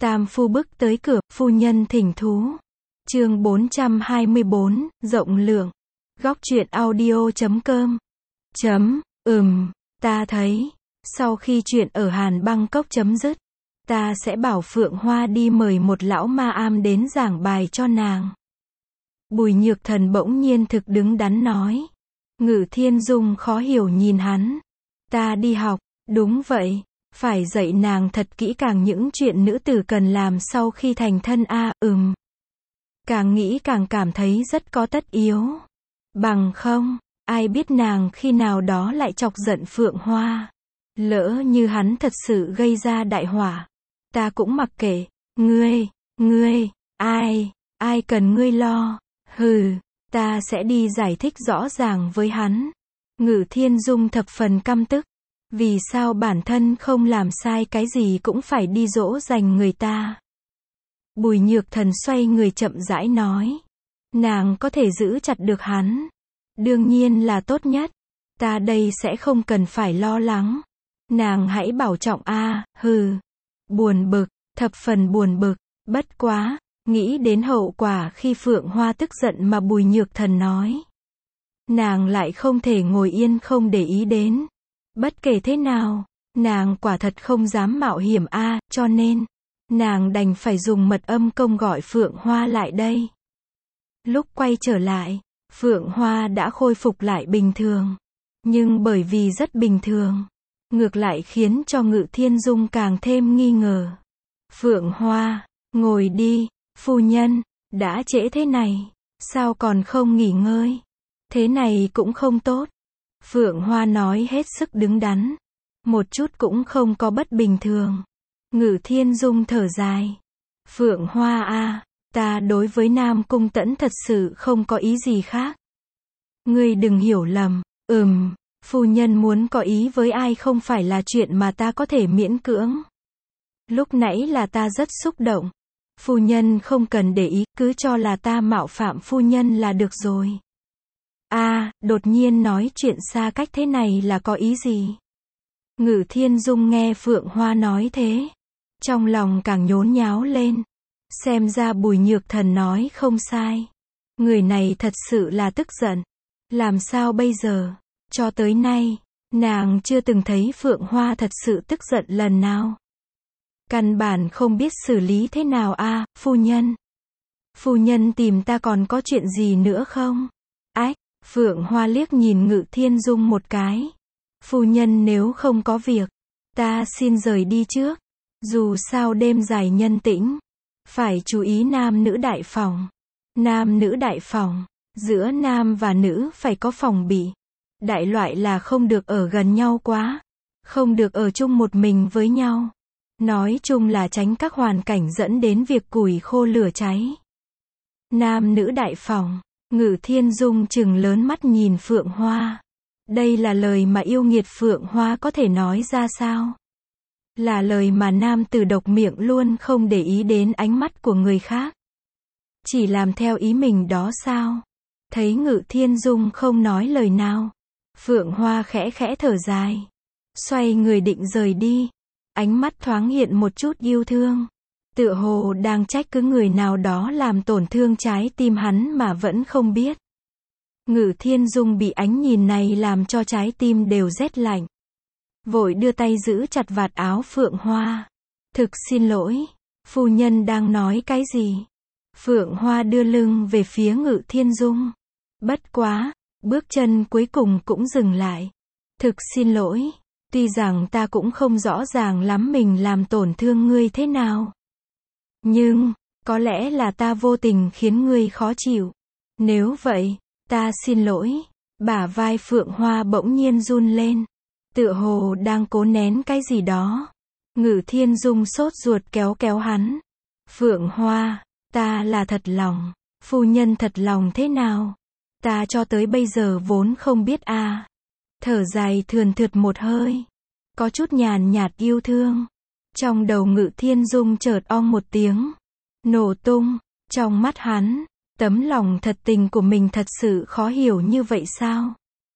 Tam phu bước tới cửa, phu nhân thỉnh thú. Chương 424, rộng lượng. Góc truyện audio.com. Ta thấy, sau khi chuyện ở Hàn Bangkok chấm dứt, ta sẽ bảo Phượng Hoa đi mời một lão ma am đến giảng bài cho nàng. Bùi Nhược Thần bỗng nhiên thực đứng đắn nói. Ngự Thiên Dung khó hiểu nhìn hắn. Ta đi học, đúng vậy, phải dạy nàng thật kỹ càng những chuyện nữ tử cần làm sau khi thành thân a. Càng nghĩ càng cảm thấy rất có tất yếu. Bằng không, ai biết nàng khi nào đó lại chọc giận Phượng Hoa. Lỡ như hắn thật sự gây ra đại họa, ta cũng mặc kệ. Ngươi, ai cần ngươi lo. Ta sẽ đi giải thích rõ ràng với hắn. Ngự Thiên Dung thập phần căm tức. Vì sao bản thân không làm sai cái gì cũng phải đi dỗ dành người ta. Bùi Nhược Thần xoay người chậm rãi nói. Nàng có thể giữ chặt được hắn. Đương nhiên là tốt nhất. Ta đây sẽ không cần phải lo lắng. Nàng hãy bảo trọng a. Buồn bực, thập phần buồn bực. Bất quá, nghĩ đến hậu quả khi Phượng Hoa tức giận mà Bùi Nhược Thần nói. Nàng lại không thể ngồi yên không để ý đến. Bất kể thế nào, nàng quả thật không dám mạo hiểm a, cho nên, nàng đành phải dùng mật âm công gọi Phượng Hoa lại đây. Lúc quay trở lại, Phượng Hoa đã khôi phục lại bình thường. Nhưng bởi vì rất bình thường, ngược lại khiến cho Ngự Thiên Dung càng thêm nghi ngờ. Phượng Hoa, ngồi đi, phu nhân, đã trễ thế này, sao còn không nghỉ ngơi? Thế này cũng không tốt. Phượng Hoa nói hết sức đứng đắn. Một chút cũng không có bất bình thường. Ngự Thiên Dung thở dài. Phượng Hoa a, ta đối với Nam Cung Tẫn thật sự không có ý gì khác. Ngươi đừng hiểu lầm. Phu nhân muốn có ý với ai không phải là chuyện mà ta có thể miễn cưỡng. Lúc nãy là ta rất xúc động. Phu nhân không cần để ý, cứ cho là ta mạo phạm phu nhân là được rồi. Đột nhiên nói chuyện xa cách thế này là có ý gì? Ngự Thiên Dung nghe Phượng Hoa nói thế, trong lòng càng nhốn nháo lên. Xem ra Bùi Nhược Thần nói không sai. Người này thật sự là tức giận. Làm sao bây giờ? Cho tới nay, nàng chưa từng thấy Phượng Hoa thật sự tức giận lần nào. Căn bản không biết xử lý thế nào a. Phu nhân. Phu nhân tìm ta còn có chuyện gì nữa không? Phượng Hoa liếc nhìn Ngự Thiên Dung một cái. Phu nhân nếu không có việc, ta xin rời đi trước. Dù sao đêm dài nhân tĩnh, phải chú ý nam nữ đại phòng. Nam nữ đại phòng, giữa nam và nữ phải có phòng bị. Đại loại là không được ở gần nhau quá, không được ở chung một mình với nhau. Nói chung là tránh các hoàn cảnh dẫn đến việc củi khô lửa cháy. Nam nữ đại phòng. Ngự Thiên Dung trừng lớn mắt nhìn Phượng Hoa. Đây là lời mà yêu nghiệt Phượng Hoa có thể nói ra sao? Là lời mà nam tử độc miệng luôn không để ý đến ánh mắt của người khác. Chỉ làm theo ý mình đó sao? Thấy Ngự Thiên Dung không nói lời nào. Phượng Hoa khẽ thở dài. Xoay người định rời đi. Ánh mắt thoáng hiện một chút yêu thương. Tựa hồ đang trách cứ người nào đó làm tổn thương trái tim hắn mà vẫn không biết. Ngự Thiên Dung bị ánh nhìn này làm cho trái tim đều rét lạnh. Vội đưa tay giữ chặt vạt áo Phượng Hoa. Thực xin lỗi, phu nhân đang nói cái gì? Phượng Hoa đưa lưng về phía Ngự Thiên Dung. Bất quá, bước chân cuối cùng cũng dừng lại. Thực xin lỗi, tuy rằng ta cũng không rõ ràng lắm mình làm tổn thương ngươi thế nào. Nhưng, có lẽ là ta vô tình khiến ngươi khó chịu. Nếu vậy, ta xin lỗi. Bả vai Phượng Hoa bỗng nhiên run lên. Tựa hồ đang cố nén cái gì đó. Ngự Thiên Dung sốt ruột kéo hắn. Phượng Hoa, ta là thật lòng. Phu nhân thật lòng thế nào? Ta cho tới bây giờ vốn không biết a. Thở dài thườn thượt một hơi. Có chút nhàn nhạt yêu thương. Trong đầu Ngự Thiên Dung chợt ong một tiếng. Nổ tung. Trong mắt hắn, tấm lòng thật tình của mình thật sự khó hiểu như vậy sao?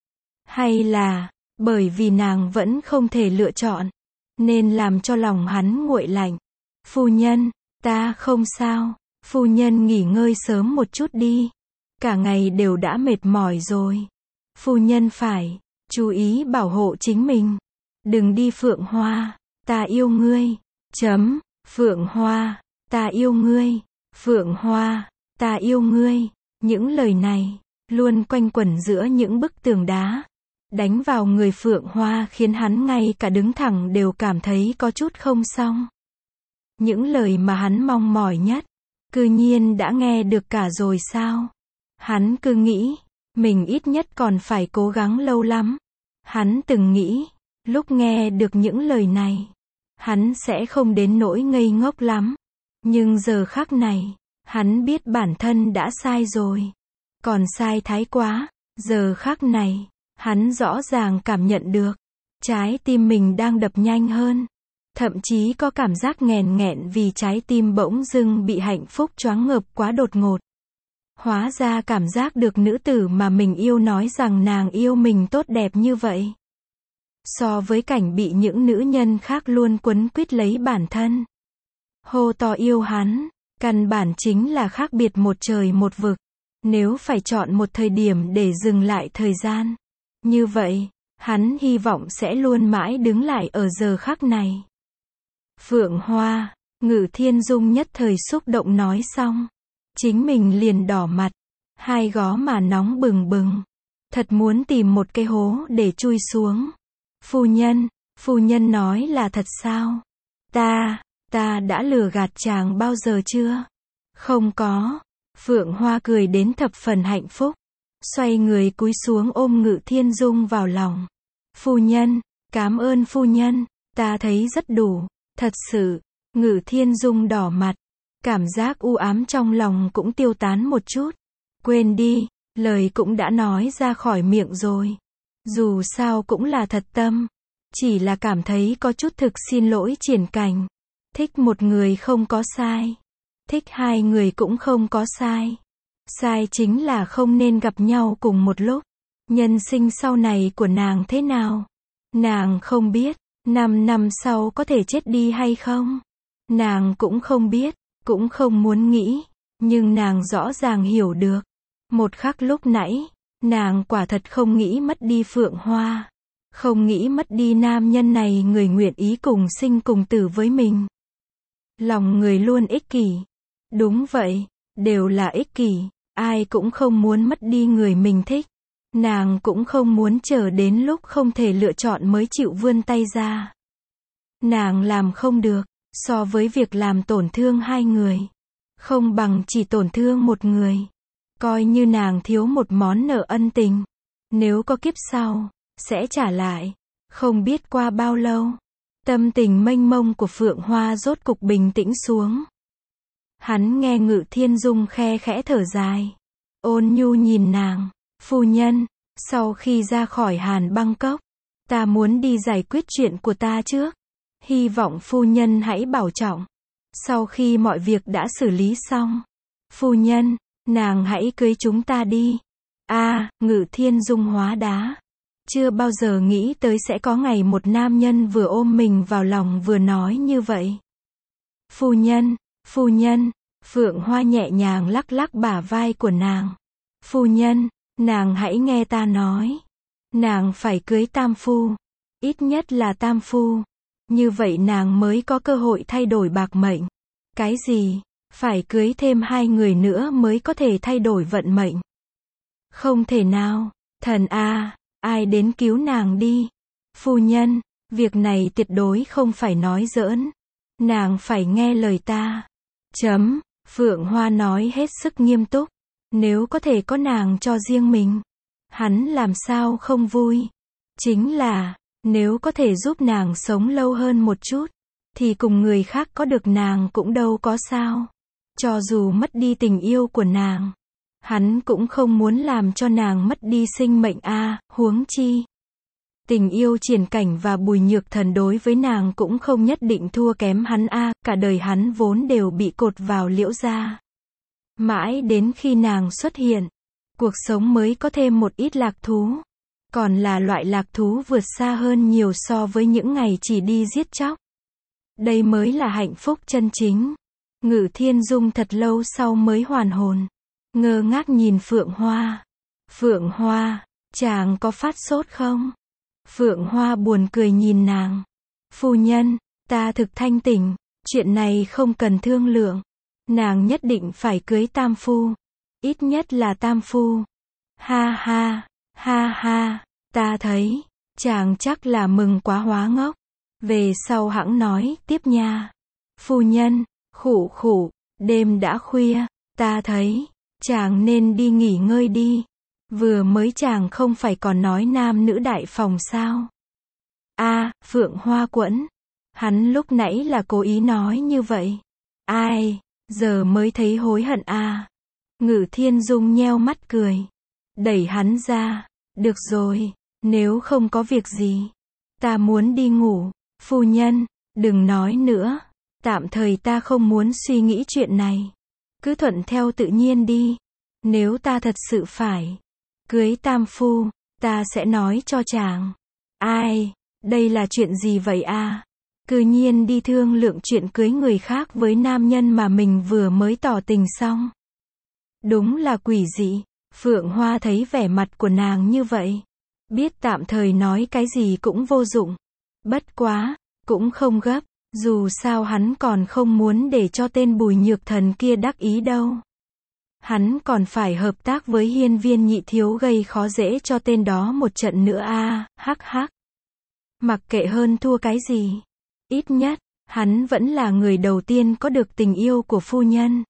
Hay là, bởi vì nàng vẫn không thể lựa chọn, nên làm cho lòng hắn nguội lạnh. Phu nhân, ta không sao. Phu nhân nghỉ ngơi sớm một chút đi. Cả ngày đều đã mệt mỏi rồi. Phu nhân phải chú ý bảo hộ chính mình. Đừng đi Phượng Hoa, ta yêu ngươi. Phượng Hoa, ta yêu ngươi. Phượng Hoa, ta yêu ngươi. Những lời này luôn quanh quẩn giữa những bức tường đá, đánh vào người Phượng Hoa khiến hắn ngay cả đứng thẳng đều cảm thấy có chút không xong. Những lời mà hắn mong mỏi nhất, cư nhiên đã nghe được cả rồi sao? Hắn cứ nghĩ, mình ít nhất còn phải cố gắng lâu lắm. Hắn từng nghĩ, lúc nghe được những lời này, hắn sẽ không đến nỗi ngây ngốc lắm. Nhưng giờ khắc này, hắn biết bản thân đã sai rồi. Còn sai thái quá. Giờ khắc này, hắn rõ ràng cảm nhận được, trái tim mình đang đập nhanh hơn. Thậm chí có cảm giác nghẹn nghẹn vì trái tim bỗng dưng bị hạnh phúc choáng ngợp quá đột ngột. Hóa ra cảm giác được nữ tử mà mình yêu nói rằng nàng yêu mình tốt đẹp như vậy. So với cảnh bị những nữ nhân khác luôn quấn quýt lấy bản thân, hô to yêu hắn, căn bản chính là khác biệt một trời một vực. Nếu phải chọn một thời điểm để dừng lại thời gian, như vậy, hắn hy vọng sẽ luôn mãi đứng lại ở giờ khắc này. Phượng Hoa, Ngự Thiên Dung nhất thời xúc động nói xong, chính mình liền đỏ mặt, hai gó má nóng bừng bừng, thật muốn tìm một cái hố để chui xuống. Phu nhân nói là thật sao? Ta đã lừa gạt chàng bao giờ chưa? Không có. Phượng Hoa cười đến thập phần hạnh phúc, xoay người cúi xuống ôm Ngự Thiên Dung vào lòng. Phu nhân, cảm ơn phu nhân, ta thấy rất đủ, thật sự. Ngự Thiên Dung đỏ mặt, cảm giác u ám trong lòng cũng tiêu tán một chút. Quên đi, lời cũng đã nói ra khỏi miệng rồi. Dù sao cũng là thật tâm, chỉ là cảm thấy có chút thực xin lỗi Triển Cảnh. Thích một người không có sai, thích hai người cũng không có sai. Sai chính là không nên gặp nhau cùng một lúc. Nhân sinh sau này của nàng thế nào? Nàng không biết, 5 năm sau có thể chết đi hay không? Nàng cũng không biết, cũng không muốn nghĩ, nhưng nàng rõ ràng hiểu được. Một khắc lúc nãy, nàng quả thật không nghĩ mất đi Phượng Hoa, không nghĩ mất đi nam nhân này người nguyện ý cùng sinh cùng tử với mình. Lòng người luôn ích kỷ. Đúng vậy, đều là ích kỷ, ai cũng không muốn mất đi người mình thích. Nàng cũng không muốn chờ đến lúc không thể lựa chọn mới chịu vươn tay ra. Nàng làm không được, so với việc làm tổn thương hai người, không bằng chỉ tổn thương một người. Coi như nàng thiếu một món nợ ân tình, nếu có kiếp sau, sẽ trả lại. Không biết qua bao lâu, tâm tình mênh mông của Phượng Hoa rốt cục bình tĩnh xuống. Hắn nghe Ngự Thiên Dung khe khẽ thở dài, ôn nhu nhìn nàng. Phu nhân, sau khi ra khỏi Hàn Băng Cốc, ta muốn đi giải quyết chuyện của ta trước. Hy vọng phu nhân hãy bảo trọng. Sau khi mọi việc đã xử lý xong, phu nhân, nàng hãy cưới chúng ta đi. Ngự Thiên Dung hóa đá. Chưa bao giờ nghĩ tới sẽ có ngày một nam nhân vừa ôm mình vào lòng vừa nói như vậy. Phu nhân, Phượng Hoa nhẹ nhàng lắc lắc bả vai của nàng. Phu nhân, nàng hãy nghe ta nói. Nàng phải cưới tam phu. Ít nhất là tam phu. Như vậy nàng mới có cơ hội thay đổi bạc mệnh. Cái gì? Phải cưới thêm 2 người nữa mới có thể thay đổi vận mệnh. Không thể nào. Thần a, ai đến cứu nàng đi. Phu nhân, việc này tuyệt đối không phải nói giỡn. Nàng phải nghe lời ta. Phượng Hoa nói hết sức nghiêm túc. Nếu có thể có nàng cho riêng mình, hắn làm sao không vui. Chính là, nếu có thể giúp nàng sống lâu hơn một chút, thì cùng người khác có được nàng cũng đâu có sao. Cho dù mất đi tình yêu của nàng, hắn cũng không muốn làm cho nàng mất đi sinh mệnh huống chi. Tình yêu Triển Cảnh và Bùi Nhược Thần đối với nàng cũng không nhất định thua kém hắn cả đời hắn vốn đều bị cột vào Liễu gia. Mãi đến khi nàng xuất hiện, cuộc sống mới có thêm một ít lạc thú. Còn là loại lạc thú vượt xa hơn nhiều so với những ngày chỉ đi giết chóc. Đây mới là hạnh phúc chân chính. Ngự Thiên Dung thật lâu sau mới hoàn hồn. Ngơ ngác nhìn Phượng Hoa. Phượng Hoa, chàng có phát sốt không? Phượng Hoa buồn cười nhìn nàng. Phu nhân, ta thực thanh tỉnh, chuyện này không cần thương lượng. Nàng nhất định phải cưới tam phu. Ít nhất là tam phu. Ha ha, ha ha, ta thấy, chàng chắc là mừng quá hóa ngốc. Về sau hẵng nói tiếp nha. Phu nhân, khụ khụ, đêm đã khuya, ta thấy, chàng nên đi nghỉ ngơi đi. Vừa mới chàng không phải còn nói nam nữ đại phòng sao? Phượng Hoa quẫn. Hắn lúc nãy là cố ý nói như vậy. Ai, giờ mới thấy hối hận Ngự Thiên Dung nheo mắt cười. Đẩy hắn ra. Được rồi, nếu không có việc gì. Ta muốn đi ngủ. Phu nhân, đừng nói nữa. Tạm thời ta không muốn suy nghĩ chuyện này. Cứ thuận theo tự nhiên đi. Nếu ta thật sự phải cưới tam phu, ta sẽ nói cho chàng. Ai, đây là chuyện gì vậy Cư nhiên đi thương lượng chuyện cưới người khác với nam nhân mà mình vừa mới tỏ tình xong. Đúng là quỷ dị. Phượng Hoa thấy vẻ mặt của nàng như vậy. Biết tạm thời nói cái gì cũng vô dụng. Bất quá, cũng không gấp. Dù sao hắn còn không muốn để cho tên Bùi Nhược Thần kia đắc ý đâu. Hắn còn phải hợp tác với Hiên Viên Nhị Thiếu gây khó dễ cho tên đó một trận nữa hắc hắc. Mặc kệ hơn thua cái gì. Ít nhất, hắn vẫn là người đầu tiên có được tình yêu của phu nhân.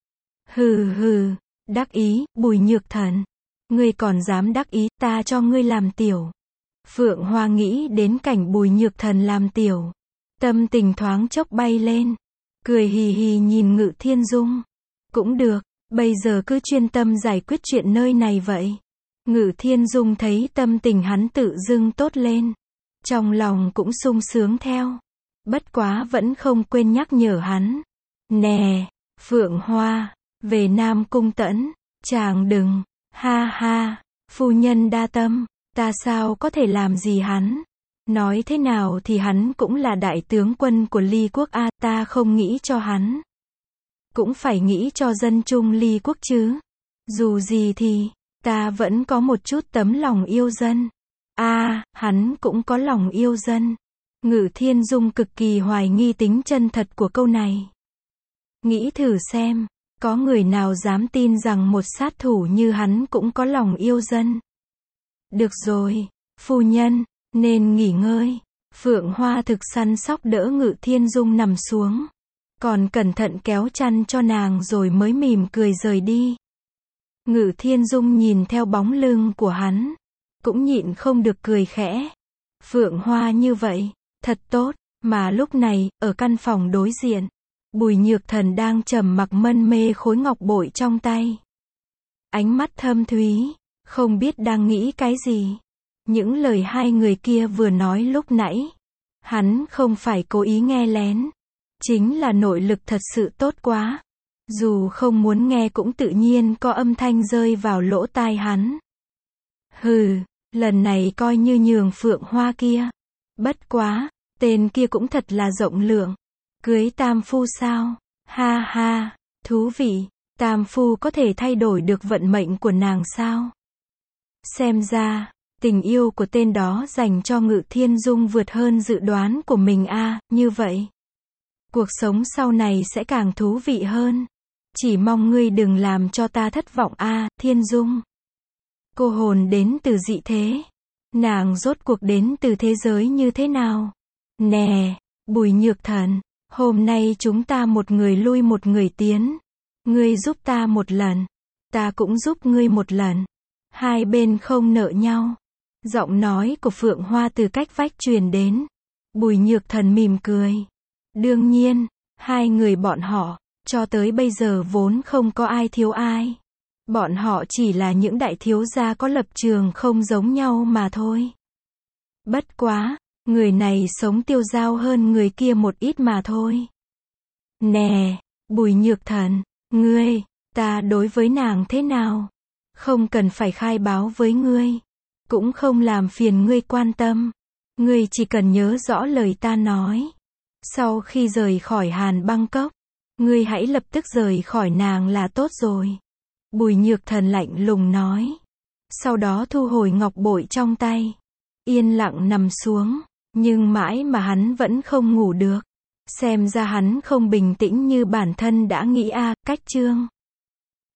Hừ hừ, đắc ý, Bùi Nhược Thần. Ngươi còn dám đắc ý, ta cho ngươi làm tiểu. Phượng Hoa nghĩ đến cảnh Bùi Nhược Thần làm tiểu. Tâm tình thoáng chốc bay lên. Cười hì hì nhìn Ngự Thiên Dung. Cũng được, bây giờ cứ chuyên tâm giải quyết chuyện nơi này vậy. Ngự Thiên Dung thấy tâm tình hắn tự dưng tốt lên. Trong lòng cũng sung sướng theo. Bất quá vẫn không quên nhắc nhở hắn. Nè, Phượng Hoa, về Nam Cung Tẫn, chàng đừng, ha ha, phu nhân đa tâm, ta sao có thể làm gì hắn. Nói thế nào thì hắn cũng là đại tướng quân của Ly Quốc ta không nghĩ cho hắn. Cũng phải nghĩ cho dân chung Ly Quốc chứ. Dù gì thì, ta vẫn có một chút tấm lòng yêu dân. Hắn cũng có lòng yêu dân. Ngự Thiên Dung cực kỳ hoài nghi tính chân thật của câu này. Nghĩ thử xem, có người nào dám tin rằng một sát thủ như hắn cũng có lòng yêu dân. Được rồi, phu nhân, nên nghỉ ngơi. Phượng Hoa thực săn sóc đỡ Ngự Thiên Dung nằm xuống. Còn cẩn thận kéo chăn cho nàng rồi mới mỉm cười rời đi. Ngự Thiên Dung nhìn theo bóng lưng của hắn. Cũng nhịn không được cười khẽ. Phượng Hoa như vậy, thật tốt. Mà lúc này, ở căn phòng đối diện, Bùi Nhược Thần đang trầm mặc mân mê khối ngọc bội trong tay. Ánh mắt thâm thúy, không biết đang nghĩ cái gì. Những lời hai người kia vừa nói lúc nãy, hắn không phải cố ý nghe lén. Chính là nội lực thật sự tốt quá. Dù không muốn nghe cũng tự nhiên có âm thanh rơi vào lỗ tai hắn. Hừ, lần này coi như nhường Phượng Hoa kia. Bất quá, tên kia cũng thật là rộng lượng. Cưới tam phu sao? Ha ha, thú vị. Tam phu có thể thay đổi được vận mệnh của nàng sao? Xem ra, tình yêu của tên đó dành cho Ngự Thiên Dung vượt hơn dự đoán của mình như vậy. Cuộc sống sau này sẽ càng thú vị hơn. Chỉ mong ngươi đừng làm cho ta thất vọng Thiên Dung. Cô hồn đến từ dị thế. Nàng rốt cuộc đến từ thế giới như thế nào? Nè, Bùi Nhược Thần, hôm nay chúng ta một người lui một người tiến. Ngươi giúp ta một lần, ta cũng giúp ngươi một lần. Hai bên không nợ nhau. Giọng nói của Phượng Hoa từ cách vách truyền đến. Bùi Nhược Thần mỉm cười. Đương nhiên, hai người bọn họ, cho tới bây giờ vốn không có ai thiếu ai. Bọn họ chỉ là những đại thiếu gia có lập trường không giống nhau mà thôi. Bất quá, người này sống tiêu dao hơn người kia một ít mà thôi. Nè, Bùi Nhược Thần, ngươi, ta đối với nàng thế nào? Không cần phải khai báo với ngươi. Cũng không làm phiền ngươi quan tâm. Ngươi chỉ cần nhớ rõ lời ta nói. Sau khi rời khỏi Hàn Bangkok, ngươi hãy lập tức rời khỏi nàng là tốt rồi. Bùi Nhược Thần lạnh lùng nói. Sau đó thu hồi ngọc bội trong tay. Yên lặng nằm xuống. Nhưng mãi mà hắn vẫn không ngủ được. Xem ra hắn không bình tĩnh như bản thân đã nghĩ cách chương.